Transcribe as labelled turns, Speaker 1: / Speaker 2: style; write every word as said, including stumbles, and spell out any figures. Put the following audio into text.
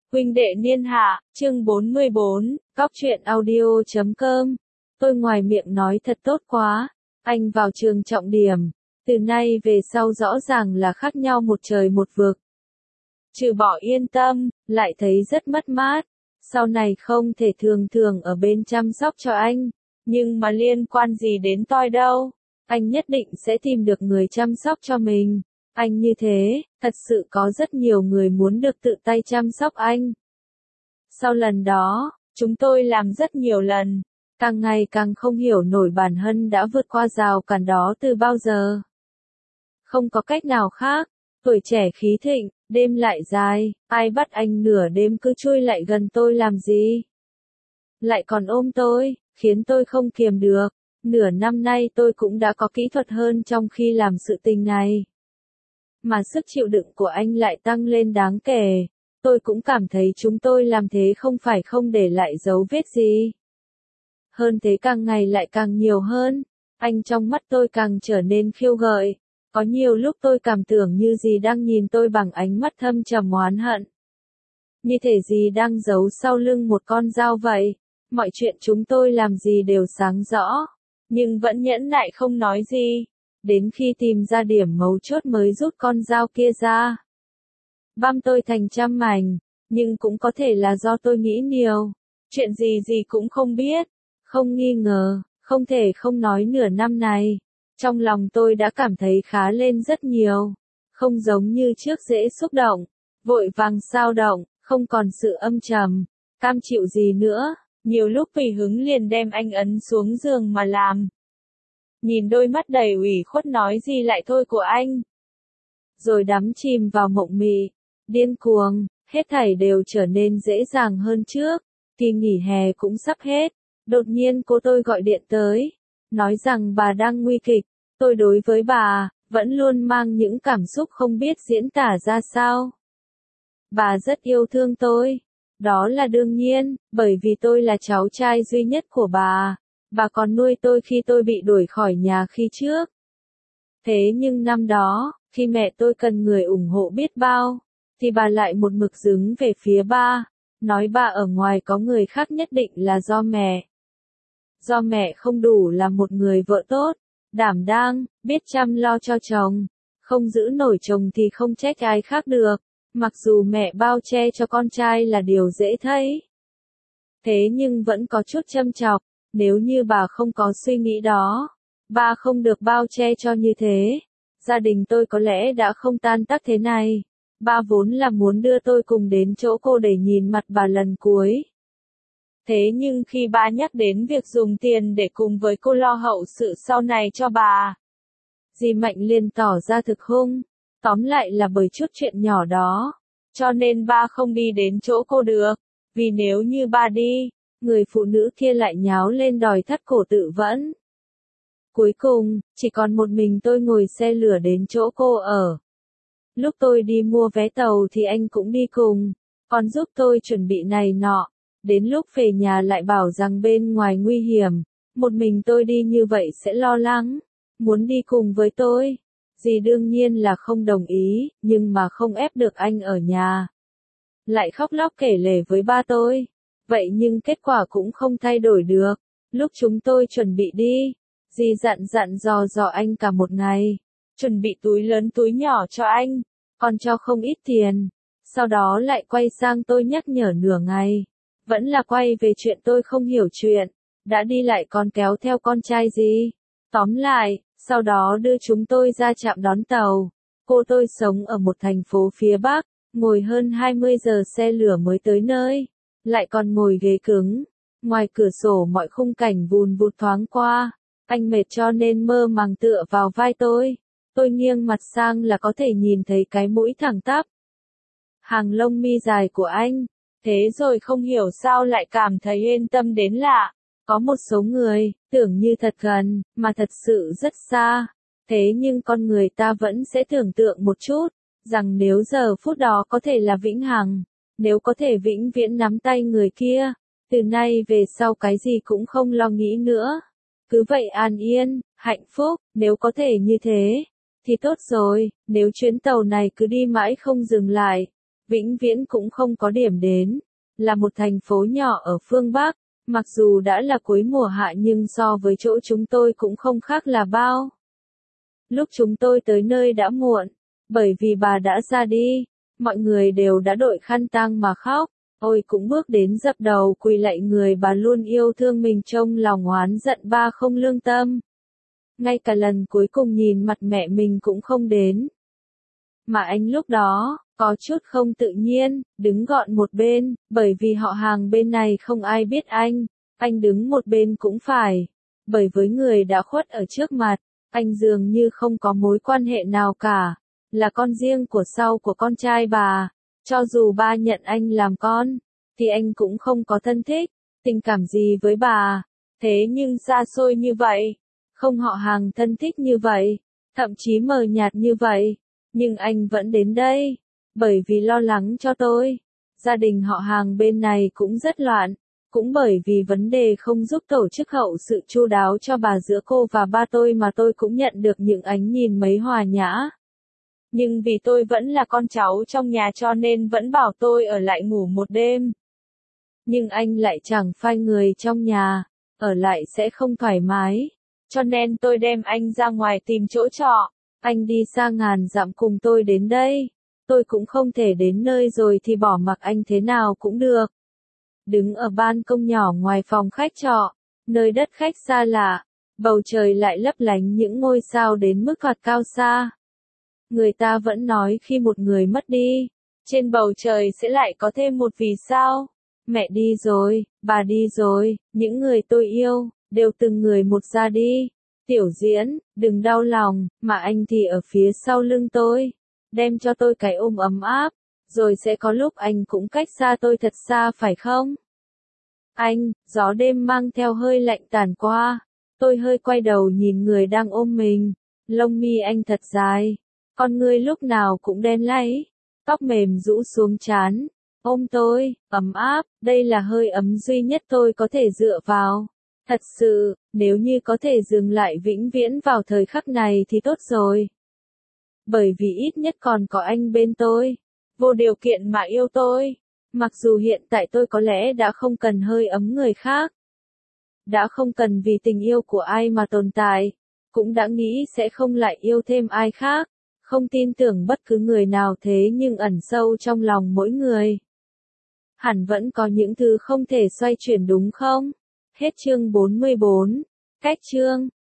Speaker 1: Huynh đệ niên hạ, chương bốn mươi bốn, góc truyện audio chấm com. Tôi ngoài miệng nói thật tốt quá, anh vào trường trọng điểm, từ nay về sau rõ ràng là khác nhau một trời một vực. Trừ bỏ yên tâm, lại thấy rất mất mát, sau này không thể thường thường ở bên chăm sóc cho anh, nhưng mà liên quan gì đến tôi đâu, anh nhất định sẽ tìm được người chăm sóc cho mình. Anh như thế, thật sự có rất nhiều người muốn được tự tay chăm sóc anh. Sau lần đó, chúng tôi làm rất nhiều lần, càng ngày càng không hiểu nổi bản Hân đã vượt qua rào cản đó từ bao giờ. Không có cách nào khác, tuổi trẻ khí thịnh, đêm lại dài, ai bắt anh nửa đêm cứ chui lại gần tôi làm gì? Lại còn ôm tôi, khiến tôi không kiềm được. Nửa năm nay tôi cũng đã có kỹ thuật hơn trong khi làm sự tình này. Mà sức chịu đựng của anh lại tăng lên đáng kể. Tôi cũng cảm thấy chúng tôi làm thế không phải không để lại dấu vết gì. Hơn thế càng ngày lại càng nhiều hơn. Anh trong mắt tôi càng trở nên khiêu gợi. Có nhiều lúc tôi cảm tưởng như gì đang nhìn tôi bằng ánh mắt thâm trầm oán hận. Như thể gì đang giấu sau lưng một con dao vậy. Mọi chuyện chúng tôi làm gì đều sáng rõ. Nhưng vẫn nhẫn nại không nói gì. Đến khi tìm ra điểm mấu chốt mới rút con dao kia ra. Băm tôi thành trăm mảnh, nhưng cũng có thể là do tôi nghĩ nhiều. Chuyện gì gì cũng không biết, không nghi ngờ, không thể không nói nửa năm này. Trong lòng tôi đã cảm thấy khá lên rất nhiều. Không giống như trước dễ xúc động, vội vàng xao động, không còn sự âm trầm, cam chịu gì nữa. Nhiều lúc tùy hứng liền đem anh ấn xuống giường mà làm. Nhìn đôi mắt đầy ủy khuất nói gì lại thôi của anh. Rồi đắm chìm vào mộng mị, điên cuồng, hết thảy đều trở nên dễ dàng hơn trước. Kỳ nghỉ hè cũng sắp hết, đột nhiên cô tôi gọi điện tới, nói rằng bà đang nguy kịch. Tôi đối với bà, vẫn luôn mang những cảm xúc không biết diễn tả ra sao. Bà rất yêu thương tôi, đó là đương nhiên, bởi vì tôi là cháu trai duy nhất của bà. Bà còn nuôi tôi khi tôi bị đuổi khỏi nhà khi trước. Thế nhưng năm đó, khi mẹ tôi cần người ủng hộ biết bao, thì bà lại một mực đứng về phía ba, nói bà ở ngoài có người khác nhất định là do mẹ. Do mẹ không đủ là một người vợ tốt, đảm đang, biết chăm lo cho chồng, không giữ nổi chồng thì không trách ai khác được, mặc dù mẹ bao che cho con trai là điều dễ thấy. Thế nhưng vẫn có chút châm chọc. Nếu như bà không có suy nghĩ đó, bà không được bao che cho như thế, gia đình tôi có lẽ đã không tan tác thế này. Bà vốn là muốn đưa tôi cùng đến chỗ cô để nhìn mặt bà lần cuối. Thế nhưng khi bà nhắc đến việc dùng tiền để cùng với cô lo hậu sự sau này cho bà, dì Mạnh liền tỏ ra thực hung. Tóm lại là bởi chút chuyện nhỏ đó, cho nên bà không đi đến chỗ cô được, vì nếu như bà đi, người phụ nữ kia lại nháo lên đòi thắt cổ tự vẫn. Cuối cùng, chỉ còn một mình tôi ngồi xe lửa đến chỗ cô ở. Lúc tôi đi mua vé tàu thì anh cũng đi cùng, còn giúp tôi chuẩn bị này nọ. Đến lúc về nhà lại bảo rằng bên ngoài nguy hiểm, một mình tôi đi như vậy sẽ lo lắng, muốn đi cùng với tôi. Dì đương nhiên là không đồng ý, nhưng mà không ép được anh ở nhà. Lại khóc lóc kể lể với ba tôi. Vậy nhưng kết quả cũng không thay đổi được. Lúc chúng tôi chuẩn bị đi, dì dặn dặn dò dò anh cả một ngày. Chuẩn bị túi lớn túi nhỏ cho anh, còn cho không ít tiền. Sau đó lại quay sang tôi nhắc nhở nửa ngày. Vẫn là quay về chuyện tôi không hiểu chuyện. Đã đi lại còn kéo theo con trai gì. Tóm lại, sau đó đưa chúng tôi ra trạm đón tàu. Cô tôi sống ở một thành phố phía Bắc, ngồi hơn hai mươi giờ xe lửa mới tới nơi. Lại còn ngồi ghế cứng, ngoài cửa sổ mọi khung cảnh vùn vụt thoáng qua, anh mệt cho nên mơ màng tựa vào vai tôi, tôi nghiêng mặt sang là có thể nhìn thấy cái mũi thẳng tắp, hàng lông mi dài của anh, thế rồi không hiểu sao lại cảm thấy yên tâm đến lạ, có một số người, tưởng như thật gần, mà thật sự rất xa, thế nhưng con người ta vẫn sẽ tưởng tượng một chút, rằng nếu giờ phút đó có thể là vĩnh hằng. Nếu có thể vĩnh viễn nắm tay người kia, từ nay về sau cái gì cũng không lo nghĩ nữa. Cứ vậy an yên, hạnh phúc, nếu có thể như thế, thì tốt rồi, nếu chuyến tàu này cứ đi mãi không dừng lại, vĩnh viễn cũng không có điểm đến, là một thành phố nhỏ ở phương Bắc, mặc dù đã là cuối mùa hạ nhưng so với chỗ chúng tôi cũng không khác là bao. Lúc chúng tôi tới nơi đã muộn, bởi vì bà đã ra đi, mọi người đều đã đội khăn tang mà khóc, ôi cũng bước đến dập đầu quỳ lạy người bà luôn yêu thương mình trong lòng oán giận ba không lương tâm. Ngay cả lần cuối cùng nhìn mặt mẹ mình cũng không đến. Mà anh lúc đó, có chút không tự nhiên, đứng gọn một bên, bởi vì họ hàng bên này không ai biết anh, anh đứng một bên cũng phải, bởi với người đã khuất ở trước mặt, anh dường như không có mối quan hệ nào cả, là con riêng của sau của con trai bà, cho dù ba nhận anh làm con, thì anh cũng không có thân thích, tình cảm gì với bà, thế nhưng xa xôi như vậy, không họ hàng thân thích như vậy, thậm chí mờ nhạt như vậy, nhưng anh vẫn đến đây, bởi vì lo lắng cho tôi. Gia đình họ hàng bên này cũng rất loạn, cũng bởi vì vấn đề không giúp tổ chức hậu sự chu đáo cho bà giữa cô và ba tôi mà tôi cũng nhận được những ánh nhìn mấy hòa nhã. Nhưng vì tôi vẫn là con cháu trong nhà cho nên vẫn bảo tôi ở lại ngủ một đêm. Nhưng anh lại chẳng phai người trong nhà, ở lại sẽ không thoải mái, cho nên tôi đem anh ra ngoài tìm chỗ trọ. Anh đi xa ngàn dặm cùng tôi đến đây, tôi cũng không thể đến nơi rồi thì bỏ mặc anh thế nào cũng được. Đứng ở ban công nhỏ ngoài phòng khách trọ, nơi đất khách xa lạ, bầu trời lại lấp lánh những ngôi sao đến mức thoạt cao xa. Người ta vẫn nói khi một người mất đi, trên bầu trời sẽ lại có thêm một vì sao. Mẹ đi rồi, bà đi rồi, những người tôi yêu, đều từng người một ra đi. Tiểu Diễn, đừng đau lòng, mà anh thì ở phía sau lưng tôi, đem cho tôi cái ôm ấm áp, rồi sẽ có lúc anh cũng cách xa tôi thật xa phải không? Anh, gió đêm mang theo hơi lạnh tàn qua, tôi hơi quay đầu nhìn người đang ôm mình, lông mi anh thật dài, con ngươi lúc nào cũng đen láy, tóc mềm rũ xuống trán, ôm tôi, ấm áp, đây là hơi ấm duy nhất tôi có thể dựa vào. Thật sự, nếu như có thể dừng lại vĩnh viễn vào thời khắc này thì tốt rồi. Bởi vì ít nhất còn có anh bên tôi, vô điều kiện mà yêu tôi. Mặc dù hiện tại tôi có lẽ đã không cần hơi ấm người khác. Đã không cần vì tình yêu của ai mà tồn tại. Cũng đã nghĩ sẽ không lại yêu thêm ai khác. Không tin tưởng bất cứ người nào thế nhưng ẩn sâu trong lòng mỗi người. Hẳn vẫn có những thứ không thể xoay chuyển đúng không? Hết chương bốn mươi bốn. Cách chương